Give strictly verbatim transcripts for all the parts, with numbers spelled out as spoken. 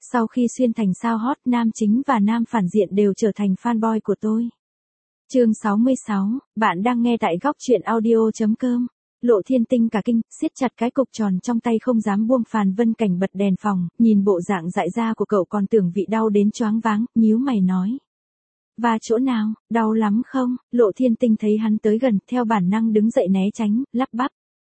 Sau khi xuyên thành sao hot, nam chính và nam phản diện đều trở thành fanboy của tôi. Chương sáu mươi sáu, bạn đang nghe tại góc truyện audio chấm com. Lộ Thiên Tinh cả kinh, siết chặt cái cục tròn trong tay không dám buông. Phàn Vân Cảnh bật đèn phòng, nhìn bộ dạng dại ra của cậu còn tưởng vị đau đến choáng váng, nhíu mày nói. Và chỗ nào, đau lắm không? Lộ Thiên Tinh thấy hắn tới gần, theo bản năng đứng dậy né tránh, lắp bắp.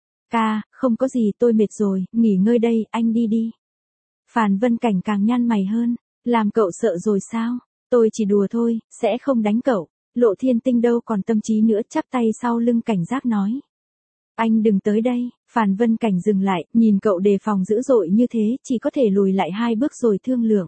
Ca, không có gì, tôi mệt rồi, nghỉ ngơi đây, anh đi đi. Phàn Vân Cảnh càng nhăn mày hơn, làm cậu sợ rồi sao? Tôi chỉ đùa thôi, sẽ không đánh cậu. Lộ Thiên Tinh đâu còn tâm trí nữa, chắp tay sau lưng cảnh giác nói. Anh đừng tới đây. Phàn Vân Cảnh dừng lại, nhìn cậu đề phòng dữ dội như thế, chỉ có thể lùi lại hai bước rồi thương lượng.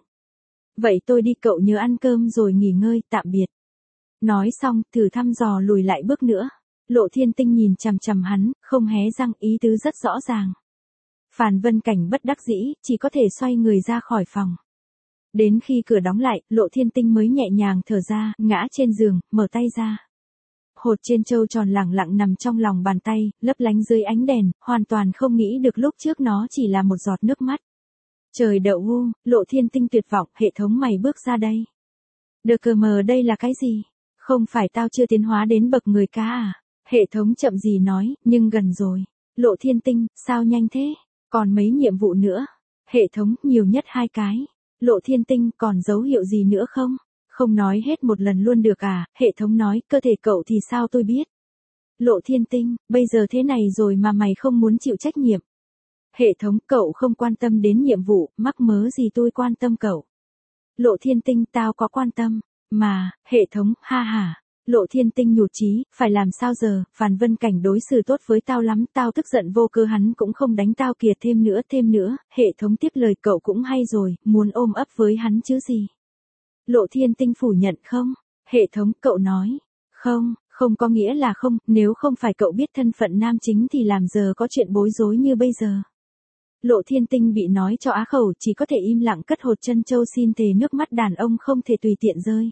Vậy tôi đi, cậu nhớ ăn cơm rồi nghỉ ngơi, tạm biệt. Nói xong, thử thăm dò lùi lại bước nữa. Lộ Thiên Tinh nhìn chằm chằm hắn, không hé răng, ý tứ rất rõ ràng. Phàn Vân Cảnh bất đắc dĩ, chỉ có thể xoay người ra khỏi phòng. Đến khi cửa đóng lại, Lộ Thiên Tinh mới nhẹ nhàng thở ra, ngã trên giường, mở tay ra. Hột trên trâu tròn lẳng lặng nằm trong lòng bàn tay, lấp lánh dưới ánh đèn, hoàn toàn không nghĩ được lúc trước nó chỉ là một giọt nước mắt. Trời đậu hu, Lộ Thiên Tinh tuyệt vọng, hệ thống mày bước ra đây. Đờ cờ mờ đây là cái gì? Không phải tao chưa tiến hóa đến bậc người cá à? Hệ thống chậm gì nói, nhưng gần rồi. Lộ Thiên Tinh, sao nhanh thế? Còn mấy nhiệm vụ nữa? Hệ thống, nhiều nhất hai cái. Lộ Thiên Tinh, còn dấu hiệu gì nữa không? Không nói hết một lần luôn được à? Hệ thống nói, cơ thể cậu thì sao tôi biết? Lộ Thiên Tinh, bây giờ thế này rồi mà mày không muốn chịu trách nhiệm. Hệ thống, cậu không quan tâm đến nhiệm vụ, mắc mớ gì tôi quan tâm cậu. Lộ Thiên Tinh, tao có quan tâm. Mà, hệ thống, ha ha. Lộ Thiên Tinh nhụt chí, phải làm sao giờ? Phàn Vân Cảnh đối xử tốt với tao lắm, tao tức giận vô cơ hắn cũng không đánh tao kìa, thêm nữa, thêm nữa. Hệ thống tiếp lời, cậu cũng hay rồi, muốn ôm ấp với hắn chứ gì. Lộ Thiên Tinh phủ nhận. Không. Hệ thống, cậu nói. Không, không có nghĩa là không, nếu không phải cậu biết thân phận nam chính thì làm giờ có chuyện bối rối như bây giờ. Lộ Thiên Tinh bị nói cho á khẩu, chỉ có thể im lặng cất hột chân châu, xin thề nước mắt đàn ông không thể tùy tiện rơi.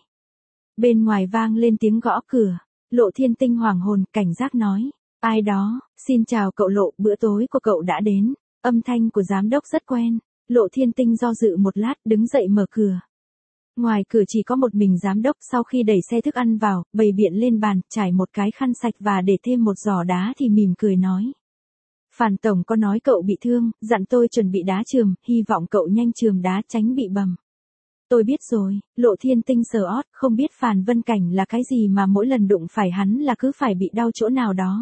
Bên ngoài vang lên tiếng gõ cửa. Lộ Thiên Tinh hoảng hồn, cảnh giác nói. Ai đó? Xin chào cậu Lộ, bữa tối của cậu đã đến. Âm thanh của giám đốc rất quen. Lộ Thiên Tinh do dự một lát, đứng dậy mở cửa. Ngoài cửa chỉ có một mình giám đốc, sau khi đẩy xe thức ăn vào, bày biện lên bàn, trải một cái khăn sạch và để thêm một giỏ đá thì mỉm cười nói. Phàn tổng có nói cậu bị thương, dặn tôi chuẩn bị đá chườm, hy vọng cậu nhanh chườm đá tránh bị bầm. Tôi biết rồi. Lộ Thiên Tinh sờ ót, không biết Phàn Vân Cảnh là cái gì mà mỗi lần đụng phải hắn là cứ phải bị đau chỗ nào đó.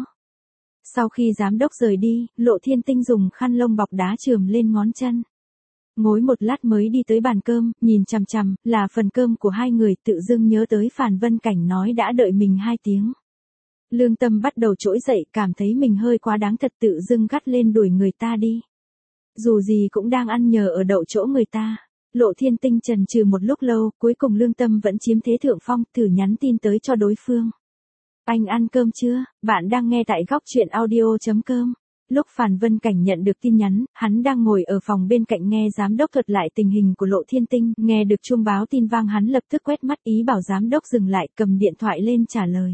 Sau khi giám đốc rời đi, Lộ Thiên Tinh dùng khăn lông bọc đá chườm lên ngón chân. Ngồi một lát mới đi tới bàn cơm, nhìn chằm chằm, là phần cơm của hai người, tự dưng nhớ tới Phàn Vân Cảnh nói đã đợi mình hai tiếng. Lương tâm bắt đầu trỗi dậy, cảm thấy mình hơi quá đáng thật, tự dưng gắt lên đuổi người ta đi. Dù gì cũng đang ăn nhờ ở đậu chỗ người ta. Lộ Thiên Tinh chần chừ một lúc lâu, cuối cùng lương tâm vẫn chiếm thế thượng phong, thử nhắn tin tới cho đối phương. Anh ăn cơm chưa? Bạn đang nghe tại góc truyện audio chấm com. Lúc Phàn Vân Cảnh nhận được tin nhắn, hắn đang ngồi ở phòng bên cạnh nghe giám đốc thuật lại tình hình của Lộ Thiên Tinh, nghe được chuông báo tin vang hắn lập tức quét mắt, ý bảo giám đốc dừng lại, cầm điện thoại lên trả lời.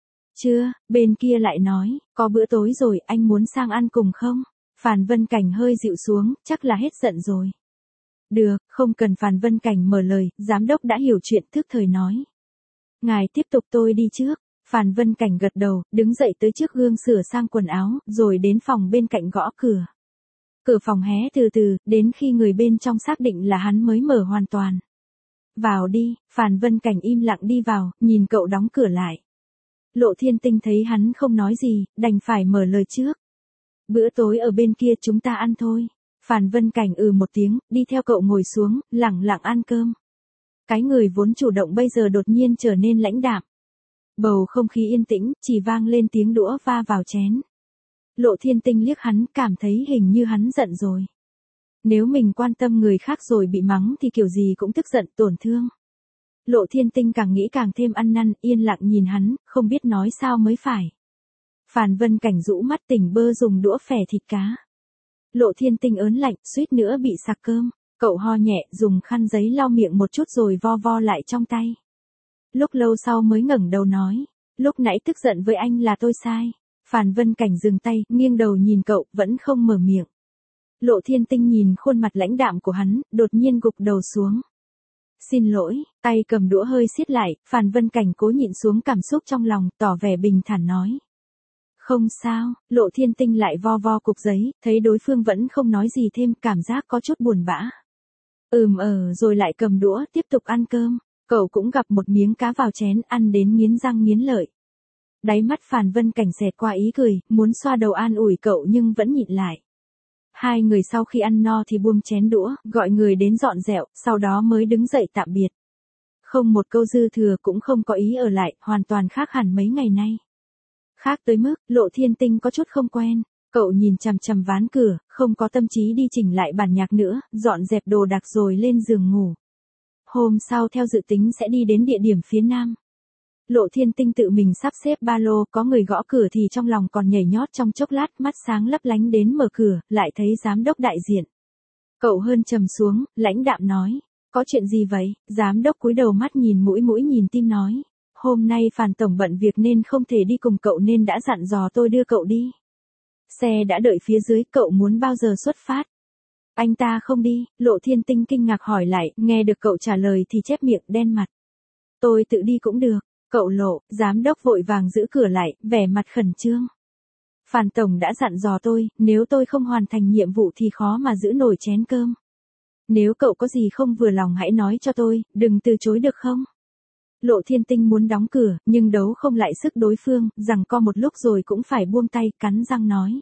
Chưa, bên kia lại nói, có bữa tối rồi, anh muốn sang ăn cùng không? Phàn Vân Cảnh hơi dịu xuống, chắc là hết giận rồi. Được, không cần Phàn Vân Cảnh mở lời, giám đốc đã hiểu chuyện, thức thời nói. Ngài tiếp tục, tôi đi trước. Phàn Vân Cảnh gật đầu, đứng dậy tới trước gương sửa sang quần áo, rồi đến phòng bên cạnh gõ cửa. Cửa phòng hé từ từ, đến khi người bên trong xác định là hắn mới mở hoàn toàn. Vào đi. Phàn Vân Cảnh im lặng đi vào, nhìn cậu đóng cửa lại. Lộ Thiên Tinh thấy hắn không nói gì, đành phải mở lời trước. Bữa tối ở bên kia chúng ta ăn thôi. Phàn Vân Cảnh ừ một tiếng, đi theo cậu ngồi xuống, lẳng lặng ăn cơm. Cái người vốn chủ động bây giờ đột nhiên trở nên lãnh đạm. Bầu không khí yên tĩnh, chỉ vang lên tiếng đũa va vào chén. Lộ Thiên Tinh liếc hắn, cảm thấy hình như hắn giận rồi. Nếu mình quan tâm người khác rồi bị mắng thì kiểu gì cũng tức giận, tổn thương. Lộ Thiên Tinh càng nghĩ càng thêm ăn năn, yên lặng nhìn hắn, không biết nói sao mới phải. Phàn Vân Cảnh rũ mắt tỉnh bơ dùng đũa phẻ thịt cá. Lộ Thiên Tinh ớn lạnh, suýt nữa bị sặc cơm. Cậu ho nhẹ, dùng khăn giấy lau miệng một chút rồi vo vo lại trong tay. Lúc lâu sau mới ngẩng đầu nói, lúc nãy tức giận với anh là tôi sai. Phàn Vân Cảnh dừng tay, nghiêng đầu nhìn cậu, vẫn không mở miệng. Lộ Thiên Tinh nhìn khuôn mặt lãnh đạm của hắn, đột nhiên gục đầu xuống. Xin lỗi, tay cầm đũa hơi siết lại, Phàn Vân Cảnh cố nhịn xuống cảm xúc trong lòng, tỏ vẻ bình thản nói. Không sao, Lộ Thiên Tinh lại vo vo cục giấy, thấy đối phương vẫn không nói gì thêm, cảm giác có chút buồn bã. Ừm ờ rồi lại cầm đũa, tiếp tục ăn cơm. Cậu cũng gặp một miếng cá vào chén, ăn đến nghiến răng nghiến lợi. Đáy mắt Phàn Vân Cảnh xẹt qua ý cười, muốn xoa đầu an ủi cậu nhưng vẫn nhịn lại. Hai người sau khi ăn no thì buông chén đũa, gọi người đến dọn dẹo, sau đó mới đứng dậy tạm biệt. Không một câu dư thừa, cũng không có ý ở lại, hoàn toàn khác hẳn mấy ngày nay. Khác tới mức, Lộ Thiên Tinh có chút không quen. Cậu nhìn chằm chằm ván cửa, không có tâm trí đi chỉnh lại bản nhạc nữa, dọn dẹp đồ đạc rồi lên giường ngủ. Hôm sau theo dự tính sẽ đi đến địa điểm phía nam. Lộ Thiên Tinh tự mình sắp xếp ba lô, có người gõ cửa thì trong lòng còn nhảy nhót trong chốc lát, mắt sáng lấp lánh đến mở cửa, lại thấy giám đốc đại diện. Cậu hơn trầm xuống, lãnh đạm nói, có chuyện gì vậy? Giám đốc cúi đầu mắt nhìn mũi mũi nhìn tim nói, hôm nay Phàn tổng bận việc nên không thể đi cùng cậu nên đã dặn dò tôi đưa cậu đi. Xe đã đợi phía dưới, cậu muốn bao giờ xuất phát? Anh ta không đi, Lộ Thiên Tinh kinh ngạc hỏi lại, nghe được cậu trả lời thì chép miệng đen mặt. Tôi tự đi cũng được, cậu Lộ, giám đốc vội vàng giữ cửa lại, vẻ mặt khẩn trương. Phàn tổng đã dặn dò tôi, nếu tôi không hoàn thành nhiệm vụ thì khó mà giữ nổi chén cơm. Nếu cậu có gì không vừa lòng hãy nói cho tôi, đừng từ chối được không? Lộ Thiên Tinh muốn đóng cửa, nhưng đấu không lại sức đối phương, giằng co một lúc rồi cũng phải buông tay, cắn răng nói.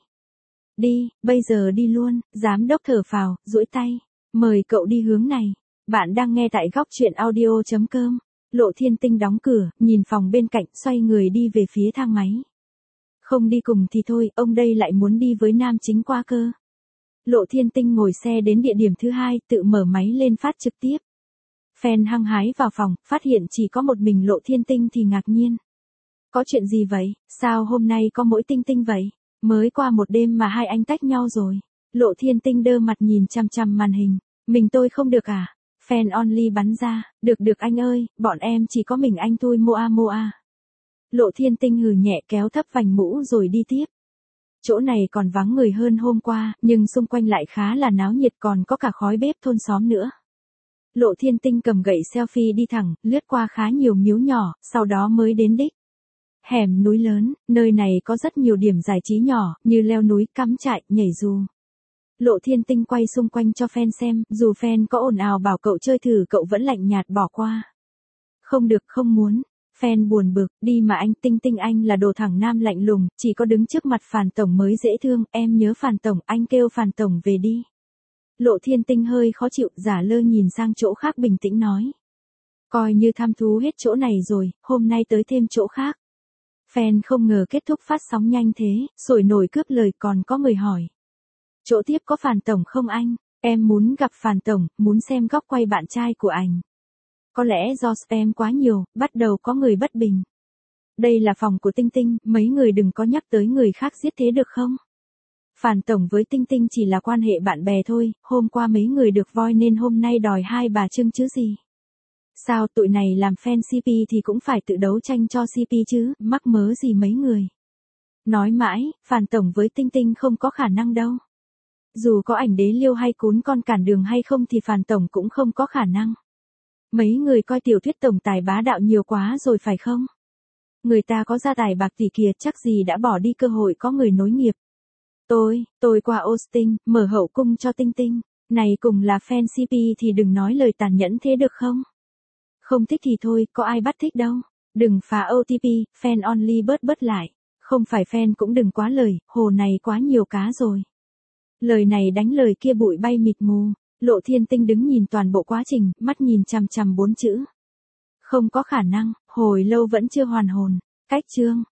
Đi, bây giờ đi luôn, giám đốc thở phào, duỗi tay. Mời cậu đi hướng này. Bạn đang nghe tại góc truyện audio chấm com. Lộ Thiên Tinh đóng cửa, nhìn phòng bên cạnh, xoay người đi về phía thang máy. Không đi cùng thì thôi, ông đây lại muốn đi với nam chính qua cơ. Lộ Thiên Tinh ngồi xe đến địa điểm thứ hai, tự mở máy lên phát trực tiếp. Fan hăng hái vào phòng, phát hiện chỉ có một mình Lộ Thiên Tinh thì ngạc nhiên. Có chuyện gì vậy, sao hôm nay có mỗi Tinh Tinh vậy? Mới qua một đêm mà hai anh tách nhau rồi. Lộ Thiên Tinh đơ mặt nhìn chằm chằm màn hình. Mình tôi không được à? Fan only bắn ra, được được anh ơi, bọn em chỉ có mình anh thôi moa moa. Lộ Thiên Tinh hừ nhẹ kéo thấp vành mũ rồi đi tiếp. Chỗ này còn vắng người hơn hôm qua, nhưng xung quanh lại khá là náo nhiệt, còn có cả khói bếp thôn xóm nữa. Lộ Thiên Tinh cầm gậy selfie đi thẳng, lướt qua khá nhiều miếu nhỏ, sau đó mới đến đích. Hẻm núi lớn, nơi này có rất nhiều điểm giải trí nhỏ, như leo núi, cắm trại, nhảy dù. Lộ Thiên Tinh quay xung quanh cho fan xem, dù fan có ồn ào bảo cậu chơi thử cậu vẫn lạnh nhạt bỏ qua. Không được, không muốn. Fan buồn bực, đi mà anh. Tinh Tinh anh là đồ thẳng nam lạnh lùng, chỉ có đứng trước mặt Phàn tổng mới dễ thương, em nhớ Phàn tổng, anh kêu Phàn tổng về đi. Lộ Thiên Tinh hơi khó chịu, giả lơ nhìn sang chỗ khác bình tĩnh nói. Coi như thăm thú hết chỗ này rồi, hôm nay tới thêm chỗ khác. Fan không ngờ kết thúc phát sóng nhanh thế, sôi nổi cướp lời, còn có người hỏi. Chỗ tiếp có Phàn tổng không anh? Em muốn gặp Phàn tổng, muốn xem góc quay bạn trai của anh. Có lẽ do spam quá nhiều, bắt đầu có người bất bình. Đây là phòng của Tinh Tinh, mấy người đừng có nhắc tới người khác giết thế được không? Phàn tổng với Tinh Tinh chỉ là quan hệ bạn bè thôi, hôm qua mấy người được voi nên hôm nay đòi hai bà trưng chứ gì. Sao tụi này làm fan xê pê thì cũng phải tự đấu tranh cho xê pê chứ, mắc mớ gì mấy người. Nói mãi, Phàn tổng với Tinh Tinh không có khả năng đâu. Dù có ảnh đế liêu hay cún con cản đường hay không thì Phàn tổng cũng không có khả năng. Mấy người coi tiểu thuyết tổng tài bá đạo nhiều quá rồi phải không? Người ta có gia tài bạc tỷ kìa, chắc gì đã bỏ đi cơ hội có người nối nghiệp. Tôi, tôi qua Austin, mở hậu cung cho Tinh Tinh. Này cùng là fan xê pê thì đừng nói lời tàn nhẫn thế được không? Không thích thì thôi, có ai bắt thích đâu. Đừng phá ô tê pê, fan only bớt bớt lại. Không phải fan cũng đừng quá lời, hồ này quá nhiều cá rồi. Lời này đánh lời kia bụi bay mịt mù. Lộ Thiên Tinh đứng nhìn toàn bộ quá trình, mắt nhìn chằm chằm bốn chữ. Không có khả năng, hồi lâu vẫn chưa hoàn hồn. Cách chương.